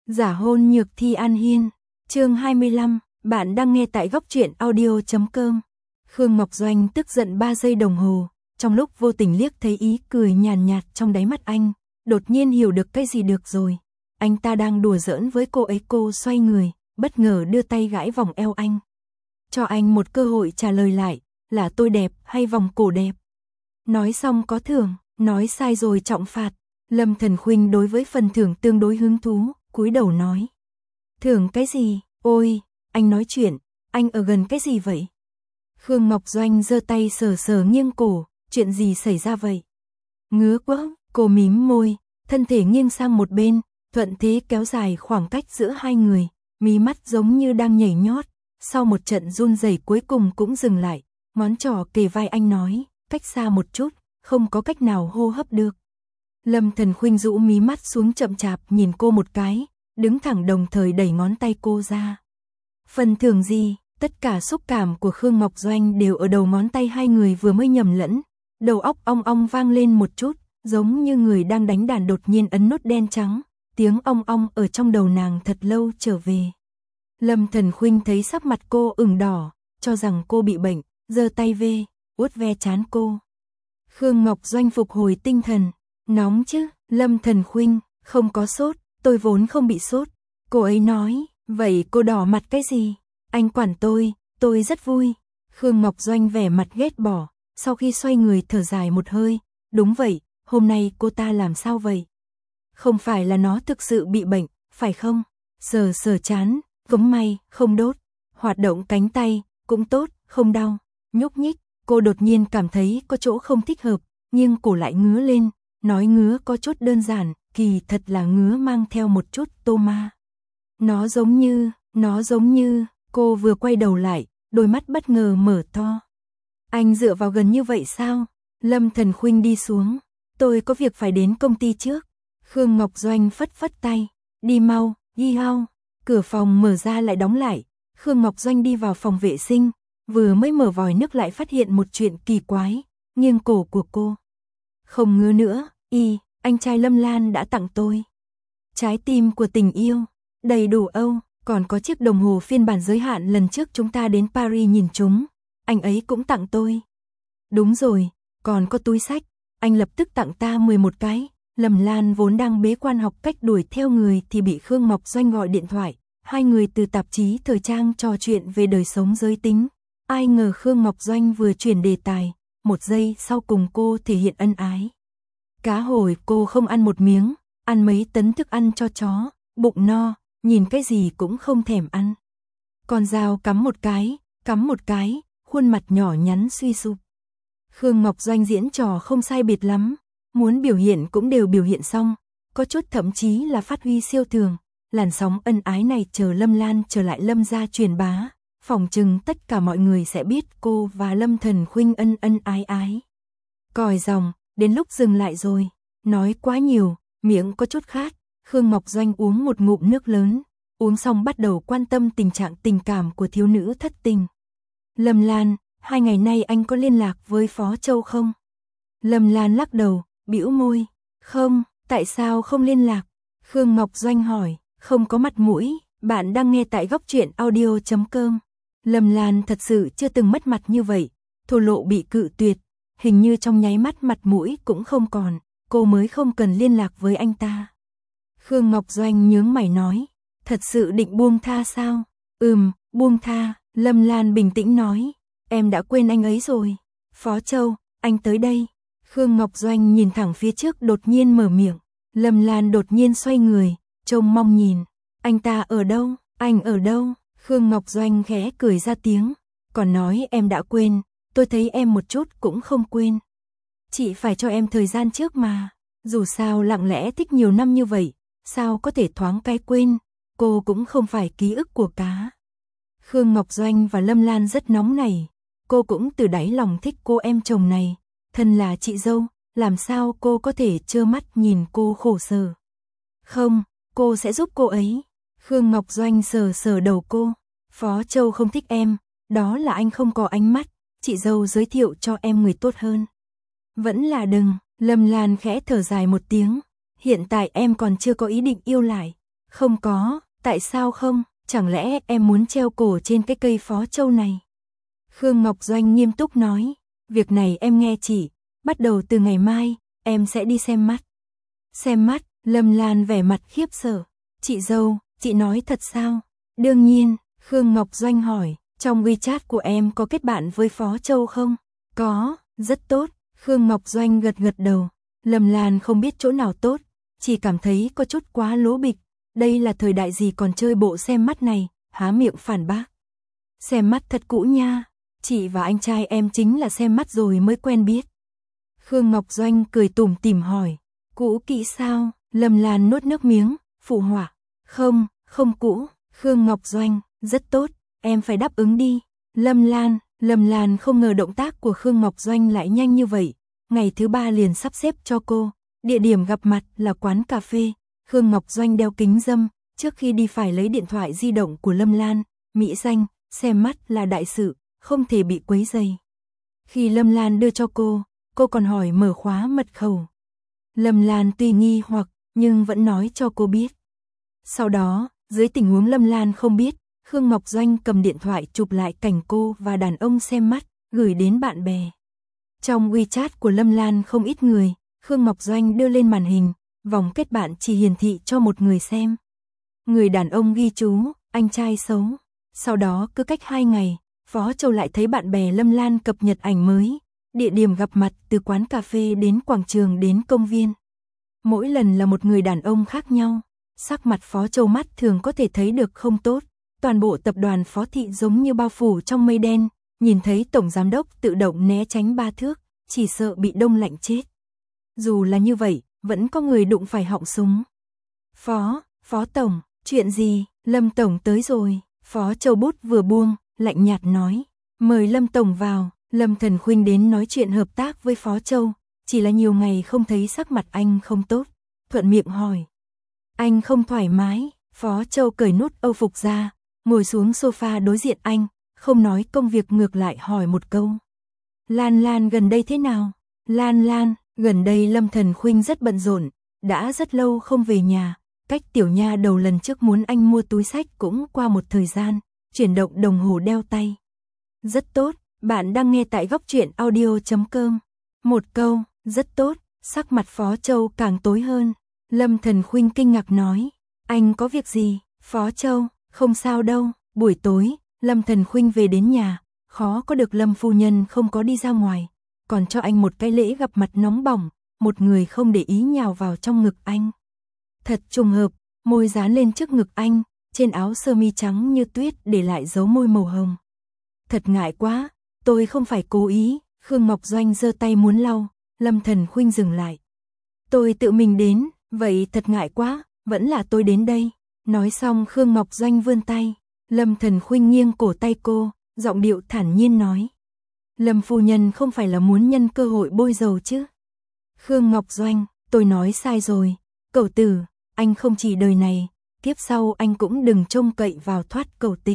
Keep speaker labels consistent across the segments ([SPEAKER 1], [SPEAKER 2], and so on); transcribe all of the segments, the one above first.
[SPEAKER 1] Giả hôn nhược thi An Hiên, chương 25, bạn đang nghe tại góc truyện audio.com. Khương Ngọc Doanh tức giận 3 giây đồng hồ, trong lúc vô tình liếc thấy ý cười nhàn nhạt trong đáy mắt anh, đột nhiên hiểu được cái gì được rồi. Anh ta đang đùa giỡn với cô ấy. Cô xoay người, bất ngờ đưa tay gãi vòng eo anh. Cho anh một cơ hội trả lời lại, là tôi đẹp hay vòng cổ đẹp? Nói xong có thưởng, nói sai rồi trọng phạt. Lâm Thần Khuynh đối với phần thưởng tương đối hứng thú, cúi đầu nói. Thưởng cái gì? Ôi, anh nói chuyện, anh ở gần cái gì vậy? Khương Ngọc Doanh giơ tay sờ sờ nghiêng cổ, chuyện gì xảy ra vậy? Ngứa quá, cô mím môi, thân thể nghiêng sang một bên, thuận thế kéo dài khoảng cách giữa hai người, mí mắt giống như đang nhảy nhót, sau một trận run rẩy cuối cùng cũng dừng lại, ngón trỏ kề vai anh nói, cách xa một chút, không có cách nào hô hấp được. Lâm Thần Khuynh rũ mí mắt xuống chậm chạp nhìn cô một cái, đứng thẳng đồng thời đẩy ngón tay cô ra. Phần thưởng gì? Tất cả xúc cảm của Khương Ngọc Doanh đều ở đầu ngón tay hai người vừa mới nhầm lẫn, đầu óc ong ong vang lên một chút, giống như người đang đánh đàn đột nhiên ấn nốt đen trắng, tiếng ong ong ở trong đầu nàng thật lâu trở về. Lâm Thần Khuynh thấy sắc mặt cô ửng đỏ, cho rằng cô bị bệnh, giơ tay về, vuốt ve trán cô. Khương Ngọc Doanh phục hồi tinh thần, nóng chứ? Lâm Thần Khuynh, không có sốt, tôi vốn không bị sốt. Cô ấy nói, vậy cô đỏ mặt cái gì? Anh quản tôi rất vui. Khương Ngọc Doanh vẻ mặt ghét bỏ, sau khi xoay người thở dài một hơi, đúng vậy, hôm nay cô ta làm sao vậy? Không phải là nó thực sự bị bệnh, phải không? Sờ sờ trán, cũng may, không đốt. Hoạt động cánh tay, cũng tốt, không đau. Nhúc nhích, cô đột nhiên cảm thấy có chỗ không thích hợp, nhưng cổ lại ngứa lên, nói ngứa có chút đơn giản, kỳ thật là ngứa mang theo một chút tô ma. Nó giống như, cô vừa quay đầu lại, đôi mắt bất ngờ mở to. Anh dựa vào gần như vậy sao? Lâm Thần Khuynh đi xuống, tôi có việc phải đến công ty trước. Khương Ngọc Doanh phất phất tay, đi mau, đi hao. Cửa phòng mở ra lại đóng lại, Khương Ngọc Doanh đi vào phòng vệ sinh, vừa mới mở vòi nước lại phát hiện một chuyện kỳ quái, nghiêng cổ của cô. Không ngứa nữa, anh trai Lâm Lan đã tặng tôi. Trái tim của tình yêu, đầy đủ Âu, còn có chiếc đồng hồ phiên bản giới hạn lần trước chúng ta đến Paris nhìn chúng, anh ấy cũng tặng tôi. Đúng rồi, còn có túi sách, anh lập tức tặng ta 11 cái. Lâm Lan vốn đang bế quan học cách đuổi theo người thì bị Khương Ngọc Doanh gọi điện thoại, hai người từ tạp chí thời trang trò chuyện về đời sống giới tính. Ai ngờ Khương Ngọc Doanh vừa chuyển đề tài, một giây sau cùng cô thể hiện ân ái. Cá hồi cô không ăn một miếng, ăn mấy tấn thức ăn cho chó, bụng no, nhìn cái gì cũng không thèm ăn. Con dao cắm một cái, khuôn mặt nhỏ nhắn suy sụp. Khương Ngọc Doanh diễn trò không sai biệt lắm, muốn biểu hiện cũng đều biểu hiện xong, có chút thậm chí là phát huy siêu thường. Làn sóng ân ái này chờ Lâm Lan trở lại Lâm gia truyền bá, phỏng chừng tất cả mọi người sẽ biết cô và Lâm Thần Khuynh ân ái. Còi dòng, đến lúc dừng lại rồi, nói quá nhiều, miệng có chút khát, Khương Ngọc Doanh uống một ngụm nước lớn, uống xong bắt đầu quan tâm tình trạng tình cảm của thiếu nữ thất tình. Lâm Lan, 2 ngày nay anh có liên lạc với Phó Châu không? Lâm Lan lắc đầu, bĩu môi, không, tại sao không liên lạc? Khương Ngọc Doanh hỏi, không có mặt mũi, bạn đang nghe tại góc truyện audio.com. Lâm Lan thật sự chưa từng mất mặt như vậy, thổ lộ bị cự tuyệt, hình như trong nháy mắt mặt mũi cũng không còn, cô mới không cần liên lạc với anh ta. Khương Ngọc Doanh nhướng mày nói, thật sự định buông tha sao? Buông tha, Lâm Lan bình tĩnh nói, em đã quên anh ấy rồi. Phó Châu, anh tới đây. Khương Ngọc Doanh nhìn thẳng phía trước đột nhiên mở miệng, Lâm Lan đột nhiên xoay người, trông mong nhìn, anh ta ở đâu, anh ở đâu? Khương Ngọc Doanh khẽ cười ra tiếng, còn nói em đã quên, tôi thấy em một chút cũng không quên. Chị phải cho em thời gian trước mà, dù sao lặng lẽ thích nhiều năm như vậy, sao có thể thoáng cái quên, cô cũng không phải ký ức của cá. Khương Ngọc Doanh và Lâm Lan rất nóng nảy, cô cũng từ đáy lòng thích cô em chồng này, thân là chị dâu, làm sao cô có thể trơ mắt nhìn cô khổ sở. Không, cô sẽ giúp cô ấy. Khương Ngọc Doanh sờ sờ đầu cô, Phó Châu không thích em, đó là anh không có ánh mắt, chị dâu giới thiệu cho em người tốt hơn. Vẫn là đừng, Lâm Lan khẽ thở dài một tiếng, hiện tại em còn chưa có ý định yêu lại. Không có, tại sao không, chẳng lẽ em muốn treo cổ trên cái cây Phó Châu này? Khương Ngọc Doanh nghiêm túc nói, việc này em nghe chị, bắt đầu từ ngày mai, em sẽ đi xem mắt. Xem mắt, Lâm Lan vẻ mặt khiếp sợ, chị dâu, chị nói thật sao? Đương nhiên, Khương Ngọc Doanh hỏi, trong WeChat của em có kết bạn với Phó Châu không? Có, rất tốt, Khương Ngọc Doanh gật gật đầu. Lâm Lan không biết chỗ nào tốt, chỉ cảm thấy có chút quá lố bịch, đây là thời đại gì còn chơi bộ xem mắt này, há miệng phản bác. Xem mắt thật cũ nha, chị và anh trai em chính là xem mắt rồi mới quen biết. Khương Ngọc Doanh cười tủm tỉm hỏi, cũ kỹ sao? Lâm Lan nuốt nước miếng, phụ họa, không, không cũ. Khương Ngọc Doanh, rất tốt, em phải đáp ứng đi. Lâm Lan không ngờ động tác của Khương Ngọc Doanh lại nhanh như vậy. Ngày thứ 3 liền sắp xếp cho cô. Địa điểm gặp mặt là quán cà phê. Khương Ngọc Doanh đeo kính râm, trước khi đi phải lấy điện thoại di động của Lâm Lan. Mỹ danh, xem mắt là đại sự, không thể bị quấy rầy. Khi Lâm Lan đưa cho cô còn hỏi mở khóa mật khẩu. Lâm Lan tuy nghi hoặc, nhưng vẫn nói cho cô biết. Sau đó, dưới tình huống Lâm Lan không biết, Khương Ngọc Doanh cầm điện thoại chụp lại cảnh cô và đàn ông xem mắt, gửi đến bạn bè. Trong WeChat của Lâm Lan không ít người, Khương Ngọc Doanh đưa lên màn hình, vòng kết bạn chỉ hiển thị cho một người xem. Người đàn ông ghi chú, anh trai xấu. Sau đó cứ cách 2 ngày, Phó Châu lại thấy bạn bè Lâm Lan cập nhật ảnh mới, địa điểm gặp mặt từ quán cà phê đến quảng trường đến công viên. Mỗi lần là một người đàn ông khác nhau, sắc mặt Phó Châu mắt thường có thể thấy được không tốt, toàn bộ tập đoàn Phó Thị giống như bao phủ trong mây đen, nhìn thấy tổng giám đốc tự động né tránh 3 thước, chỉ sợ bị đông lạnh chết. Dù là như vậy, vẫn có người đụng phải họng súng. Phó Tổng, chuyện gì? Lâm Tổng tới rồi. Phó Châu bút vừa buông, lạnh nhạt nói, mời Lâm Tổng vào. Lâm Thần Khuynh đến nói chuyện hợp tác với Phó Châu, chỉ là nhiều ngày không thấy sắc mặt anh không tốt, thuận miệng hỏi. Anh không thoải mái, Phó Châu cởi nút âu phục ra, ngồi xuống sofa đối diện anh, không nói công việc ngược lại hỏi một câu. Lan gần đây thế nào? Lan, gần đây Lâm Thần Khuynh rất bận rộn, đã rất lâu không về nhà, cách tiểu nha đầu lần trước muốn anh mua túi xách cũng qua một thời gian, chuyển động đồng hồ đeo tay. Rất tốt. Bạn đang nghe tại góc truyện audio.com. Một câu, rất tốt, sắc mặt Phó Châu càng tối hơn. Lâm Thần Khuynh kinh ngạc nói, anh có việc gì? Phó Châu, không sao đâu. Buổi tối, Lâm Thần Khuynh về đến nhà, khó có được Lâm phu nhân không có đi ra ngoài, còn cho anh một cái lễ gặp mặt nóng bỏng, một người không để ý nhào vào trong ngực anh. Thật trùng hợp, môi dán lên trước ngực anh, trên áo sơ mi trắng như tuyết để lại dấu môi màu hồng. Thật ngại quá. Tôi không phải cố ý. Khương Ngọc Doanh giơ tay muốn lau, Lâm Thần Khuynh dừng lại. Tôi tự mình đến, vậy thật ngại quá, vẫn là tôi đến đây. Nói xong Khương Ngọc Doanh vươn tay, Lâm Thần Khuynh nghiêng cổ tay cô, giọng điệu thản nhiên nói. Lâm phu nhân không phải là muốn nhân cơ hội bôi dầu chứ? Khương Ngọc Doanh, tôi nói sai rồi, cẩu tử, anh không chỉ đời này, kiếp sau anh cũng đừng trông cậy vào thoát cẩu tịch.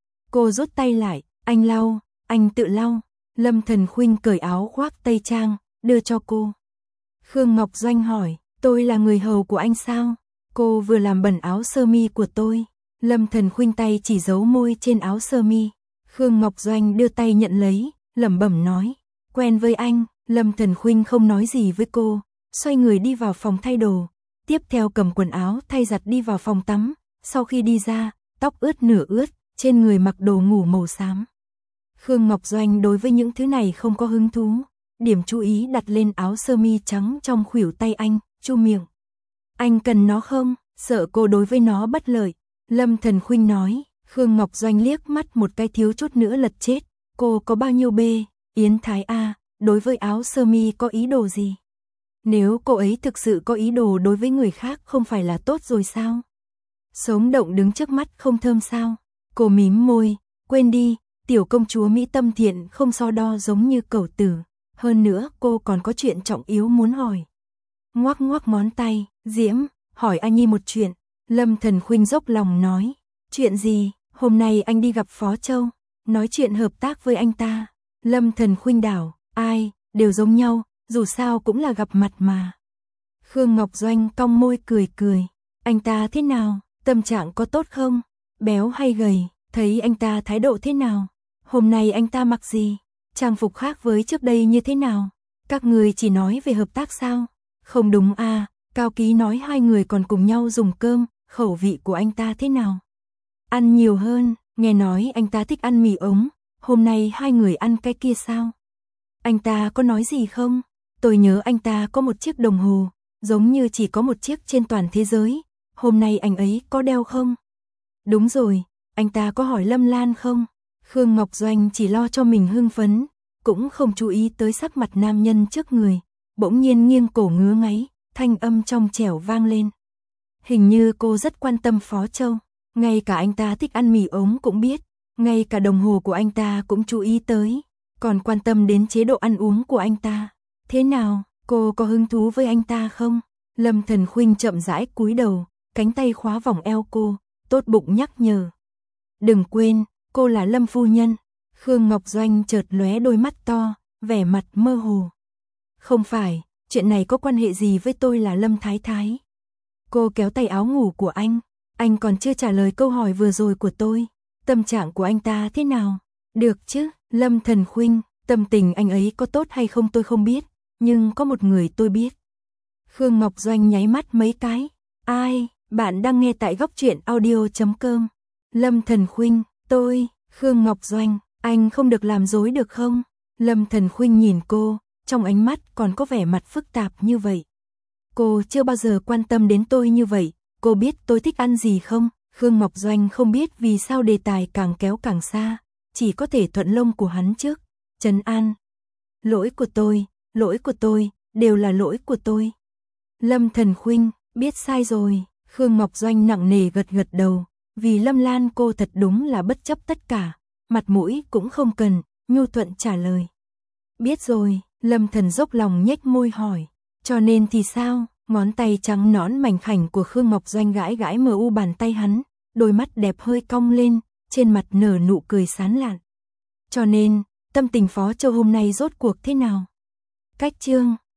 [SPEAKER 1] Cô rút tay lại, anh lau. Anh tự lau. Lâm Thần Khuynh cởi áo khoác tây trang, đưa cho cô. Khương Ngọc Doanh hỏi, tôi là người hầu của anh sao? Cô vừa làm bẩn áo sơ mi của tôi. Lâm Thần Khuynh tay chỉ dấu môi trên áo sơ mi. Khương Ngọc Doanh đưa tay nhận lấy, lẩm bẩm nói, quen với anh. Lâm Thần Khuynh không nói gì với cô, xoay người đi vào phòng thay đồ. Tiếp theo cầm quần áo thay giặt đi vào phòng tắm. Sau khi đi ra, tóc ướt nửa ướt, trên người mặc đồ ngủ màu xám. Khương Ngọc Doanh đối với những thứ này không có hứng thú, điểm chú ý đặt lên áo sơ mi trắng trong khuỷu tay anh, chu miệng. Anh cần nó không? Sợ cô đối với nó bất lợi. Lâm Thần Khuynh nói. Khương Ngọc Doanh liếc mắt một cái thiếu chút nữa lật chết. Cô có bao nhiêu bê? Yến Thái A, đối với áo sơ mi có ý đồ gì? Nếu cô ấy thực sự có ý đồ đối với người khác không phải là tốt rồi sao? Sống động đứng trước mắt không thơm sao? Cô mím môi, quên đi. Tiểu công chúa Mỹ tâm thiện không so đo giống như cẩu tử. Hơn nữa cô còn có chuyện trọng yếu muốn hỏi. Ngoắc ngoắc ngón tay, Diễm, hỏi anh Nhi một chuyện. Lâm Thần Khuynh dốc lòng nói. Chuyện gì? Hôm nay anh đi gặp Phó Châu, nói chuyện hợp tác với anh ta. Lâm Thần Khuynh đảo, ai, đều giống nhau, dù sao cũng là gặp mặt mà. Khương Ngọc Doanh cong môi cười cười. Anh ta thế nào? Tâm trạng có tốt không? Béo hay gầy? Thấy anh ta thái độ thế nào? Hôm nay anh ta mặc gì? Trang phục khác với trước đây như thế nào? Các người chỉ nói về hợp tác sao? Không đúng à, Cao Ký nói hai người còn cùng nhau dùng cơm, khẩu vị của anh ta thế nào? Ăn nhiều hơn, nghe nói anh ta thích ăn mì ống, hôm nay hai người ăn cái kia sao? Anh ta có nói gì không? Tôi nhớ anh ta có một chiếc đồng hồ, giống như chỉ có một chiếc trên toàn thế giới, hôm nay anh ấy có đeo không? Đúng rồi, anh ta có hỏi Lâm Lan không? Khương Ngọc Doanh chỉ lo cho mình hưng phấn, cũng không chú ý tới sắc mặt nam nhân trước người, bỗng nhiên nghiêng cổ ngứa ngáy, thanh âm trong trẻo vang lên. Hình như cô rất quan tâm Phó Châu, ngay cả anh ta thích ăn mì ống cũng biết, ngay cả đồng hồ của anh ta cũng chú ý tới, còn quan tâm đến chế độ ăn uống của anh ta. Thế nào, cô có hứng thú với anh ta không? Lâm Thần Khuynh chậm rãi cúi đầu, cánh tay khóa vòng eo cô, tốt bụng nhắc nhở. Đừng quên, cô là Lâm phu nhân. Khương Ngọc Doanh chợt lóe đôi mắt to, vẻ mặt mơ hồ. Không phải, chuyện này có quan hệ gì với tôi là Lâm Thái Thái? Cô kéo tay áo ngủ của anh còn chưa trả lời câu hỏi vừa rồi của tôi. Tâm trạng của anh ta thế nào? Được chứ, Lâm Thần Khuynh, tâm tình anh ấy có tốt hay không tôi không biết, nhưng có một người tôi biết. Khương Ngọc Doanh nháy mắt mấy cái. Ai? Bạn đang nghe tại góc truyện audio.com. Lâm Thần Khuynh, tôi, Khương Ngọc Doanh, anh không được làm dối được không? Lâm Thần Khuynh nhìn cô, trong ánh mắt còn có vẻ mặt phức tạp như vậy. Cô chưa bao giờ quan tâm đến tôi như vậy, cô biết tôi thích ăn gì không? Khương Ngọc Doanh không biết vì sao đề tài càng kéo càng xa, chỉ có thể thuận lông của hắn trước. Trấn an. Lỗi của tôi, đều là lỗi của tôi. Lâm Thần Khuynh, biết sai rồi. Khương Ngọc Doanh nặng nề gật gật đầu, vì Lâm Lan cô thật đúng là bất chấp tất cả, mặt mũi cũng không cần, nhu thuận trả lời. Biết rồi, Lâm Thần dốc lòng nhếch môi hỏi, cho nên thì sao? Ngón tay trắng nõn mảnh khảnh của Khương Ngọc Doanh gãi gãi mờ u bàn tay hắn, đôi mắt đẹp hơi cong lên, trên mặt nở nụ cười sán lạn. Cho nên, tâm tình Phó Châu hôm nay rốt cuộc thế nào? Cách chương